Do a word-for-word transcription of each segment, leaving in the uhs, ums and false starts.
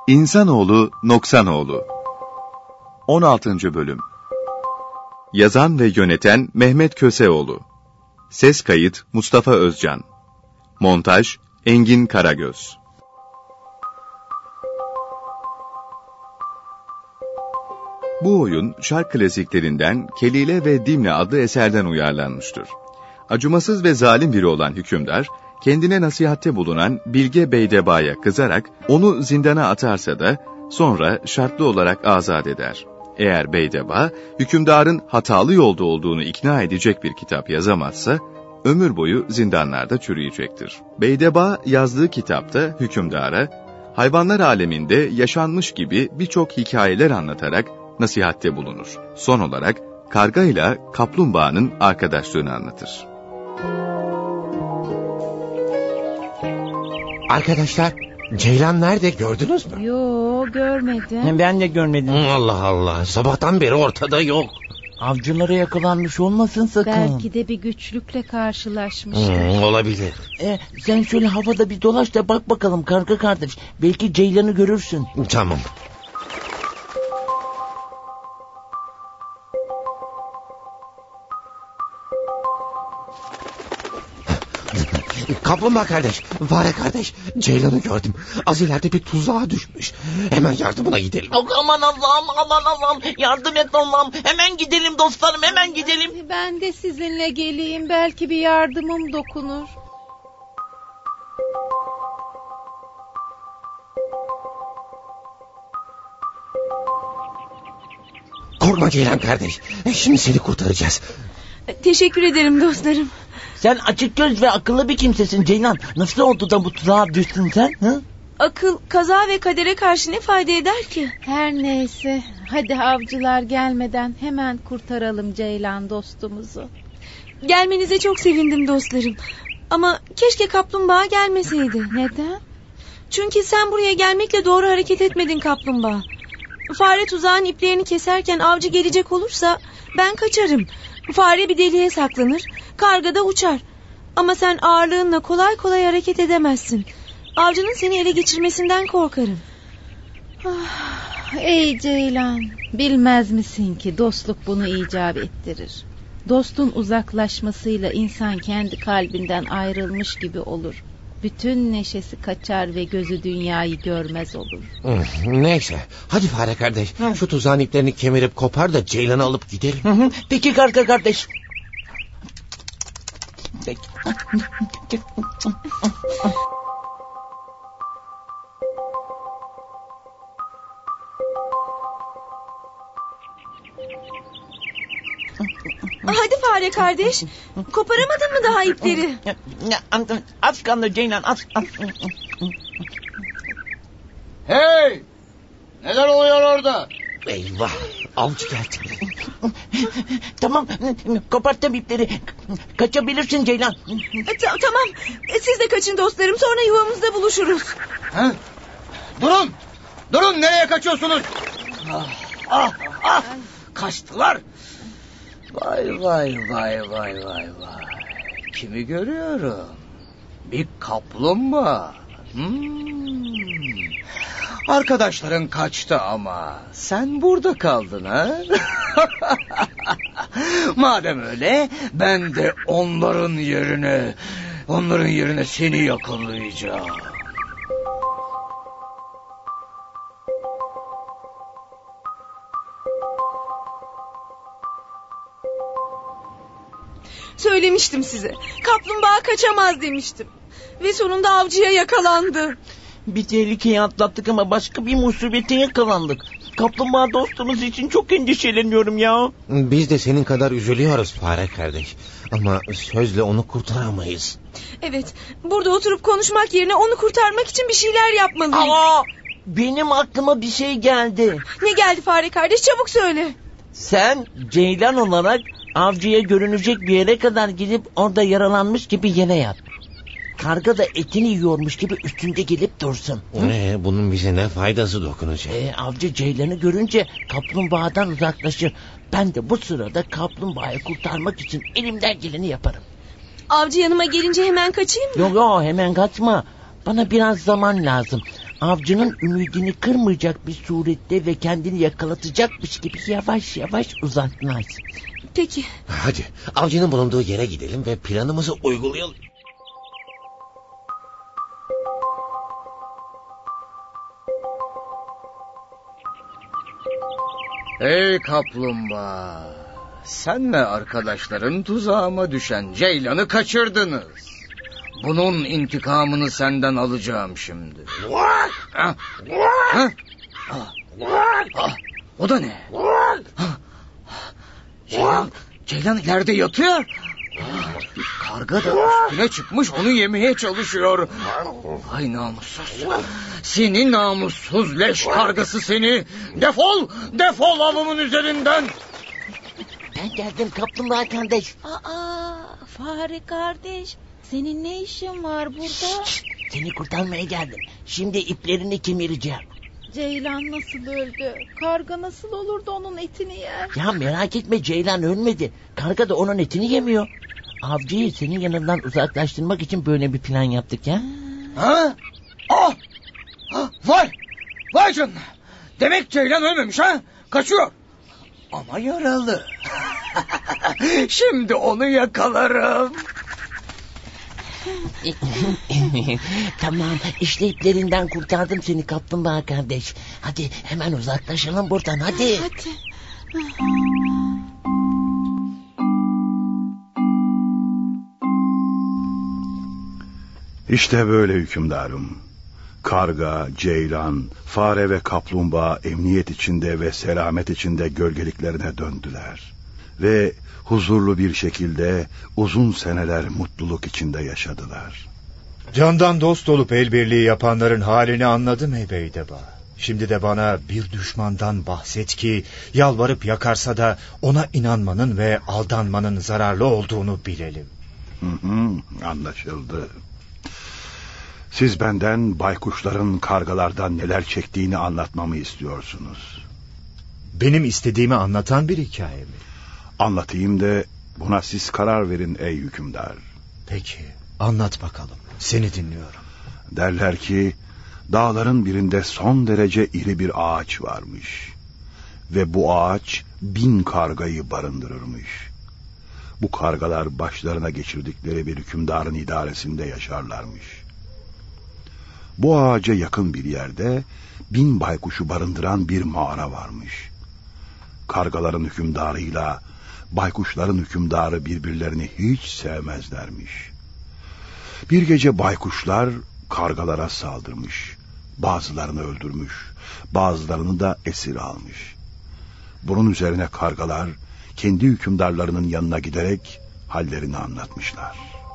İnsanoğlu Noksanoğlu on altıncı. Bölüm. Yazan ve yöneten Mehmet Köseoğlu. Ses kayıt Mustafa Özcan. Montaj Engin Karagöz. Bu oyun şark klasiklerinden Kelile ve Dimle adlı eserden uyarlanmıştır. Acımasız ve zalim biri olan hükümdar, kendine nasihatte bulunan Bilge Beydeba'ya kızarak onu zindana atarsa da sonra şartlı olarak azat eder. Eğer Beydeba, hükümdarın hatalı yolda olduğunu ikna edecek bir kitap yazamazsa, ömür boyu zindanlarda çürüyecektir. Beydeba yazdığı kitapta hükümdara, hayvanlar aleminde yaşanmış gibi birçok hikayeler anlatarak nasihatte bulunur. Son olarak karga ile kaplumbağanın arkadaşlığını anlatır. Arkadaşlar, Ceylan nerede, gördünüz mü? Yo, görmedim. Ben de görmedim. Allah Allah, sabahtan beri ortada yok. Avcılara yakalanmış olmasın sakın. Belki de bir güçlükle karşılaşmıştır. Hmm, olabilir. E, sen şöyle havada bir dolaş da bak bakalım karga kardeş. Belki Ceylan'ı görürsün. Tamam. Kaplumbağa kardeş, fare kardeş, Ceylan'ı gördüm. Az ileride bir tuzağa düşmüş. Hemen yardımına gidelim. Aman Allah'ım, aman Allah'ım. Yardım et Allah'ım. Hemen gidelim dostlarım, hemen gidelim. Ben de sizinle geleyim. Belki bir yardımım dokunur. Korkma Ceylan kardeş. Şimdi seni kurtaracağız. Teşekkür ederim dostlarım. Sen açık göz ve akıllı bir kimsesin Ceylan. Nasıl oldu da bu tuzağa düştün sen? Hı? Akıl, kaza ve kadere karşı ne fayda eder ki? Her neyse. Hadi avcılar gelmeden hemen kurtaralım Ceylan dostumuzu. Gelmenize çok sevindim dostlarım. Ama keşke kaplumbağa gelmeseydi. Neden? Çünkü sen buraya gelmekle doğru hareket etmedin kaplumbağa. Fare tuzağın iplerini keserken avcı gelecek olursa ben kaçarım. Fare bir deliğe saklanır, karga da uçar. Ama sen ağırlığınla kolay kolay hareket edemezsin. Avcının seni ele geçirmesinden korkarım. Ah, ey Ceylan, bilmez misin ki dostluk bunu icap ettirir. Dostun uzaklaşmasıyla insan kendi kalbinden ayrılmış gibi olur. Bütün neşesi kaçar ve gözü dünyayı görmez olur. Neyse, hadi fare kardeş, Hı. şu tuzağın iplerini kemirip kopar da Ceylan'ı alıp gidelim. Hı hı. Peki karga kardeş. Peki. Hadi fare kardeş. Koparamadın mı daha ipleri? Az kaldı Ceylan, az. az. Hey! Neler oluyor orada? Eyvah, avcı geldi. Tamam, koparttım ipleri. Kaçabilirsin Ceylan. Ta- tamam, siz de kaçın dostlarım, sonra yuvamızda buluşuruz. Ha? Durun! Durun, nereye kaçıyorsunuz? Ah, ah, ah! Kaçtılar! Vay vay vay vay vay vay. Kimi görüyorum? Bir kaplumbağa. Hmm. Arkadaşların kaçtı ama sen burada kaldın ha? Madem öyle, ben de onların yerine, onların yerine seni yakalayacağım. Söylemiştim size. Kaplumbağa kaçamaz demiştim. Ve sonunda avcıya yakalandı. Bir tehlikeyi atlattık ama başka bir musibete yakalandık. Kaplumbağa dostumuz için çok endişeleniyorum ya. Biz de senin kadar üzülüyoruz fare kardeş. Ama sözle onu kurtaramayız. Evet, burada oturup konuşmak yerine onu kurtarmak için bir şeyler yapmalıyız. Aa, benim aklıma bir şey geldi. Ne geldi fare kardeş, çabuk söyle. Sen Ceylan olarak avcıya görünecek bir yere kadar gidip orada yaralanmış gibi yere yat. Karga da etini yiyormuş gibi üstünde gelip dursun. Ee, bunun bize ne faydası dokunacak? Ee, avcı Ceylan'ı görünce kaplumbağadan uzaklaşır. Ben de bu sırada kaplumbağayı kurtarmak için elimden geleni yaparım. Avcı yanıma gelince hemen kaçayım mı? Yok yok, hemen kaçma. Bana biraz zaman lazım. avcının ümidini kırmayacak bir surette ve kendini yakalatacakmış gibi yavaş yavaş uzaklaş. Peki. Hadi avcının bulunduğu yere gidelim ve planımızı uygulayalım. Ey kaplumbağa, senle arkadaşların tuzağıma düşen ceylanı kaçırdınız. Bunun intikamını senden alacağım şimdi. Ha? Ha? Ah. Ah. O da ne? Ha. Ceylan, ceylan ileride yatıyor. Karga da üstüne çıkmış onu yemeye çalışıyor. Ay namussuz. Seni namussuz leş kargası seni. Defol, defol avımın üzerinden. Ben geldim kaplumbağa kardeş. Aa, fare kardeş, senin ne işin var burada? Şişt, seni kurtarmaya geldim. Şimdi iplerini kemireceğim. Ceylan nasıl öldü? Karga nasıl olur da onun etini yer? Ya merak etme, Ceylan ölmedi. Karga da onun etini yemiyor. Avcıyı senin yanından uzaklaştırmak için böyle bir plan yaptık ya. Ha? Ah! Ah! Vay! Vay canına! Demek Ceylan ölmemiş ha? Kaçıyor. Ama yaralı. Şimdi onu yakalarım. Tamam, işte iplerinden kurtardım seni kaplumbağa kardeş. Hadi hemen uzaklaşalım buradan, hadi. Hadi. İşte böyle hükümdarım. Karga, ceylan, fare ve kaplumbağa emniyet içinde ve selamet içinde gölgeliklerine döndüler. Ve huzurlu bir şekilde uzun seneler mutluluk içinde yaşadılar. Candan dost olup el birliği yapanların halini anladım ey Beydeba. Şimdi de bana bir düşmandan bahset ki yalvarıp yakarsa da ona inanmanın ve aldanmanın zararlı olduğunu bilelim. Hı hı, anlaşıldı. Siz benden baykuşların kargalardan neler çektiğini anlatmamı istiyorsunuz. Benim istediğimi anlatan bir hikaye mi? Anlatayım da buna siz karar verin ey hükümdar. Peki, anlat bakalım. Seni dinliyorum. Derler ki dağların birinde son derece iri bir ağaç varmış. Ve bu ağaç bin kargayı barındırırmış. Bu kargalar başlarına geçirdikleri bir hükümdarın idaresinde yaşarlarmış. Bu ağaca yakın bir yerde bin baykuşu barındıran bir mağara varmış. Kargaların hükümdarıyla baykuşların hükümdarı birbirlerini hiç sevmezlermiş. Bir gece baykuşlar kargalara saldırmış. Bazılarını öldürmüş, bazılarını da esir almış. Bunun üzerine kargalar kendi hükümdarlarının yanına giderek hallerini anlatmışlar.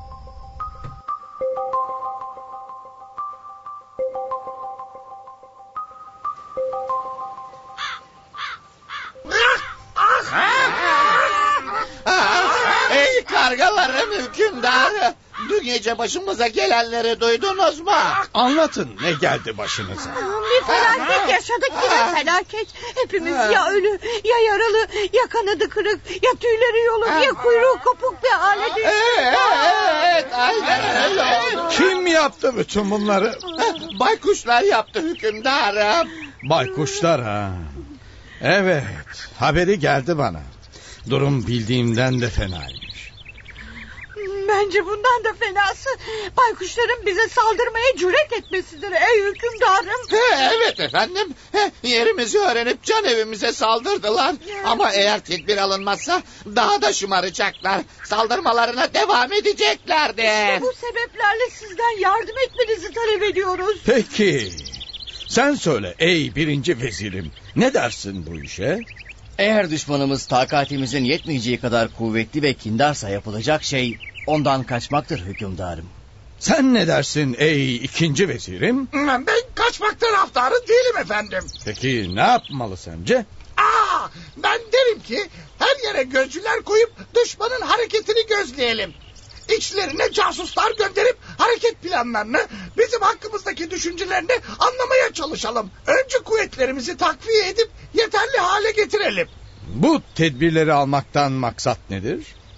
Ey kargalarım hükümdarı! Dün gece başımıza gelenleri duydunuz mu? Anlatın, ne geldi başınıza? Bir felaket yaşadık, yine felaket. Hepimiz ya ölü, ya yaralı, ya kanadı kırık, ya tüyleri yoluk, ya kuyruğu kopuk bir hale düştük. Evet, aynen öyle oldu. Kim yaptı bütün bunları? Baykuşlar yaptı hükümdarım. Baykuşlar ha. Evet, haberi geldi bana. Durum bildiğimden de fenaymış. Bence bundan da fenası baykuşların bize saldırmaya cüret etmesidir ey hükümdarım. Evet efendim, yerimizi öğrenip can evimize saldırdılar. Ama eğer tedbir alınmazsa daha da şımaracaklar. Saldırmalarına devam edeceklerdi. İşte bu sebeplerle sizden yardım etmenizi talep ediyoruz. Peki, sen söyle ey birinci vezirim, ne dersin bu işe? Eğer düşmanımız takatimizin yetmeyeceği kadar kuvvetli ve kindarsa yapılacak şey ondan kaçmaktır hükümdarım. Sen ne dersin ey ikinci vezirim? Ben kaçmak taraftarı değilim efendim. Peki ne yapmalı sence? Aa, ben derim ki her yere gözcüler koyup düşmanın hareketini gözleyelim. İçlerine casuslar gönderip hareket planlarını, bizim hakkımızdaki düşüncelerini anlamaya çalışalım. Önce kuvvetlerimizi takviye edip yeterli hale getirelim. Bu tedbirleri almaktan maksat nedir? Eğer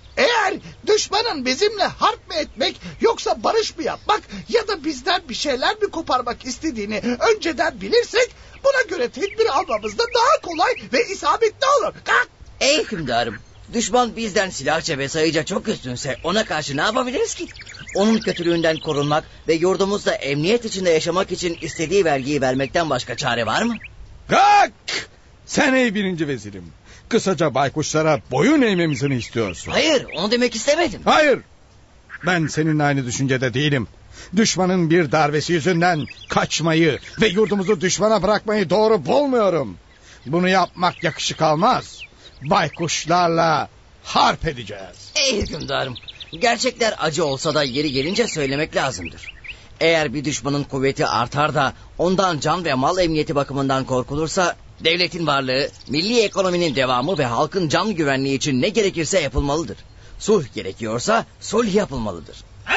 Eğer düşmanın bizimle harp mı etmek yoksa barış mı yapmak ya da bizden bir şeyler mi koparmak istediğini önceden bilirsek buna göre tedbir almamız da daha kolay ve isabetli olur. Kalk! Ey hükümdarım, düşman bizden silahça ve sayıca çok üstünse ona karşı ne yapabiliriz ki? Onun kötülüğünden korunmak ve yurdumuzda emniyet içinde yaşamak için istediği vergiyi vermekten başka çare var mı? Kalk! Sen ey birinci vezirim. Kısaca baykuşlara boyun eğmemizi mi istiyorsun? Hayır, onu demek istemedim. Hayır. Ben seninle aynı düşüncede değilim. Düşmanın bir darbesi yüzünden kaçmayı ve yurdumuzu düşmana bırakmayı doğru bulmuyorum. Bunu yapmak yakışık almaz. Baykuşlarla harp edeceğiz. Ey hükümdarım, gerçekler acı olsa da yeri gelince söylemek lazımdır. Eğer bir düşmanın kuvveti artar da ondan can ve mal emniyeti bakımından korkulursa devletin varlığı, milli ekonominin devamı ve halkın can güvenliği için ne gerekirse yapılmalıdır. Sulh gerekiyorsa sulh yapılmalıdır.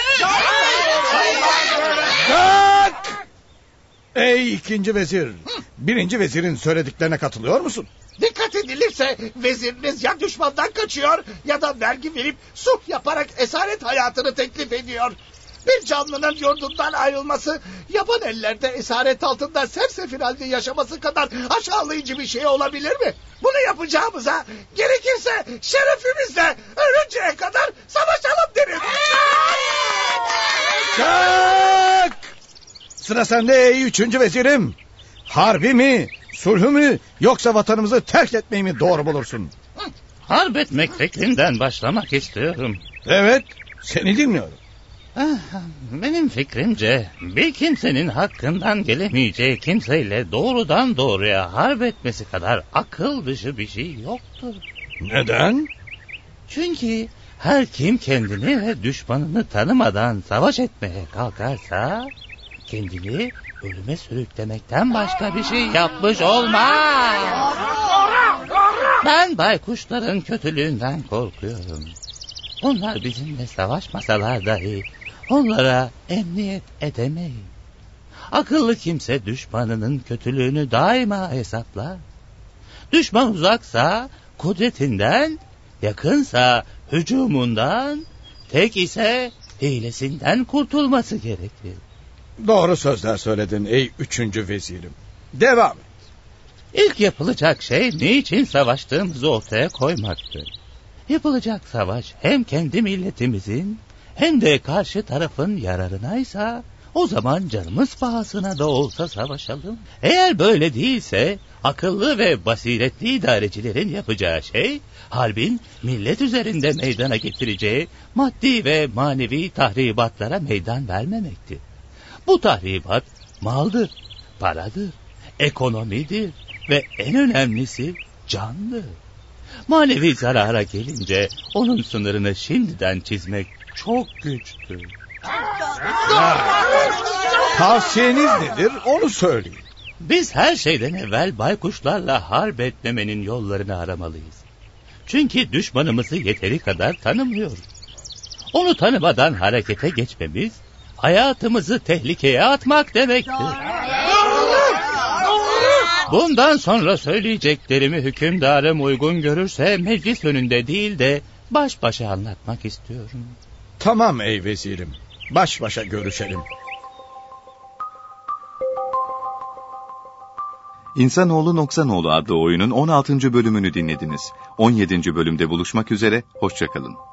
Kalk! Ey ikinci vezir, birinci vezirin söylediklerine katılıyor musun? Dikkat edilirse veziriniz ya düşmandan kaçıyor ya da vergi verip sulh yaparak esaret hayatını teklif ediyor. Bir canlının yurdundan ayrılması yaban ellerde esaret altında sersefil halde yaşaması kadar aşağılayıcı bir şey olabilir mi? Bunu yapacağımıza gerekirse şerefimizle ölünceye kadar savaşalım derim. Kalk! Sıra sende ey üçüncü vezirim. Harbi mi, sulhü mü yoksa vatanımızı terk etmeyi mi doğru bulursun? Harp etmek fikrinden başlamak istiyorum. Evet, seni dinliyorum. Benim fikrimce bir kimsenin hakkından gelemeyeceği kimseyle doğrudan doğruya harp etmesi kadar akıl dışı bir şey yoktur. Neden? Çünkü her kim kendini ve düşmanını tanımadan savaş etmeye kalkarsa kendini ölüme sürüklemekten başka bir şey yapmış olmaz. Ben baykuşların kötülüğünden korkuyorum. Onlar bizimle savaşmasalar dahi onlara emniyet edemeyiz. Akıllı kimse düşmanının kötülüğünü daima hesaplar. Düşman uzaksa kudretinden, yakınsa hücumundan, tek ise hilesinden kurtulması gerekir. Doğru sözler söyledin ey üçüncü vezirim. Devam et. İlk yapılacak şey niçin savaştığımızı ortaya koymaktır. Yapılacak savaş hem kendi milletimizin hem de karşı tarafın yararınaysa o zaman canımız pahasına da olsa savaşalım. Eğer böyle değilse akıllı ve basiretli idarecilerin yapacağı şey harbin millet üzerinde meydana getireceği maddi ve manevi tahribatlara meydan vermemektir. Bu tahribat maldır, paradır, ekonomidir ve en önemlisi candır. Manevi zarara gelince onun sınırını şimdiden çizmek çok güçtür. Tavsiyeniz nedir onu söyleyin. Biz her şeyden evvel baykuşlarla harp etmemenin yollarını aramalıyız. Çünkü düşmanımızı yeteri kadar tanımıyoruz. Onu tanımadan harekete geçmemiz hayatımızı tehlikeye atmak demektir. Bundan sonra söyleyeceklerimi hükümdarım uygun görürse meclis önünde değil de baş başa anlatmak istiyorum. Tamam ey vezirim. Baş başa görüşelim. İnsanoğlu Noksanoğlu adlı oyunun on altıncı bölümünü dinlediniz. on yedinci bölümde buluşmak üzere, hoşça kalın.